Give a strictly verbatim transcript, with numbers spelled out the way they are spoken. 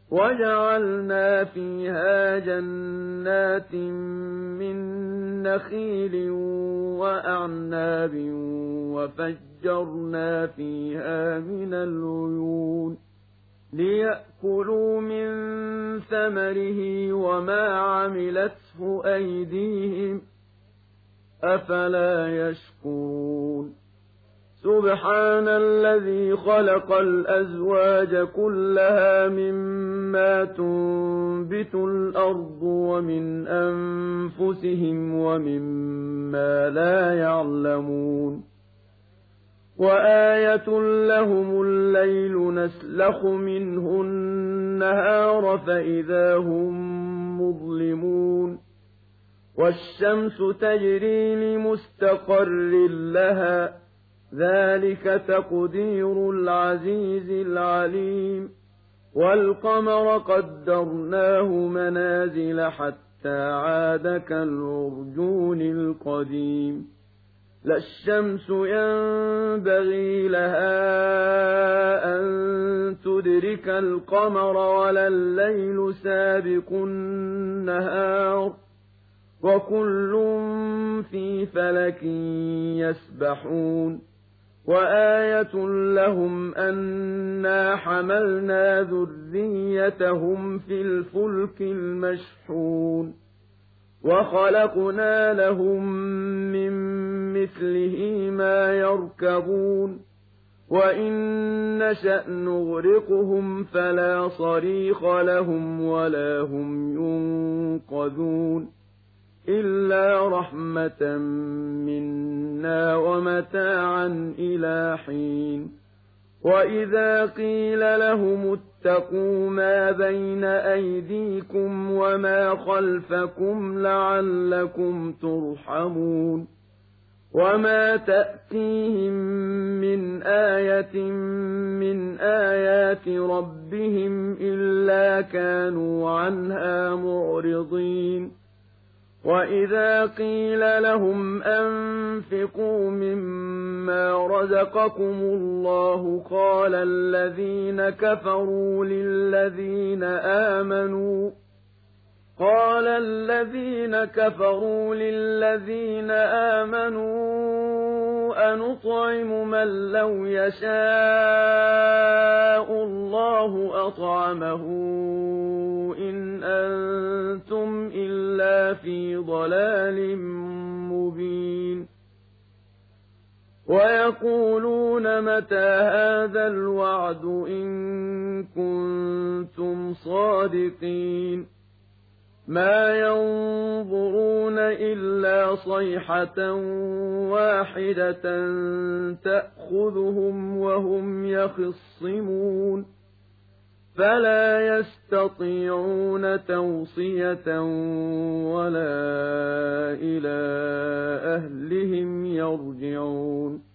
وجعلنا فيها جنات من نخيل وأعناب وفجرنا فيها من العيون ليأكلوا من ثمره وما عملته أيديهم أفلا يشكرون سبحان الذي خلق الأزواج كلها مما تنبت الأرض ومن أنفسهم ومما لا يعلمون وآية لهم الليل نسلخ منه النهار فإذا هم مظلمون والشمس تجري لمستقر لها ذلك تقدير العزيز العليم والقمر قدرناه منازل حتى عاد كالعرجون القديم لا الشمس ينبغي لها أن تدرك القمر ولا الليل سابق النهار وكل في فلك يسبحون وآية لهم أنا حملنا ذريتهم في الفلك المشحون وخلقنا لهم من مثله ما يركبون وإن نشأ نغرقهم فلا صريخ لهم ولا هم ينقذون إلا رحمة منا ومتاعا إلى حين وإذا قيل لهم اتقوا ما بين أيديكم وما خلفكم لعلكم ترحمون وما تأتيهم من آية من آيات ربهم إلا كانوا عنها معرضين وإذا قيل لهم أنفقوا مما رزقكم الله قال الذين كفروا للذين آمنوا قال الذين كفروا للذين آمنوا أنطعم من لو يشاء الله أطعمه إن أنتم إلا في ضلال مبين ويقولون متى هذا الوعد إن كنتم صادقين ما ينظرون إلا صيحة واحدة تأخذهم وهم يخصمون فلا يستطيعون توصية ولا إلى أهلهم يرجعون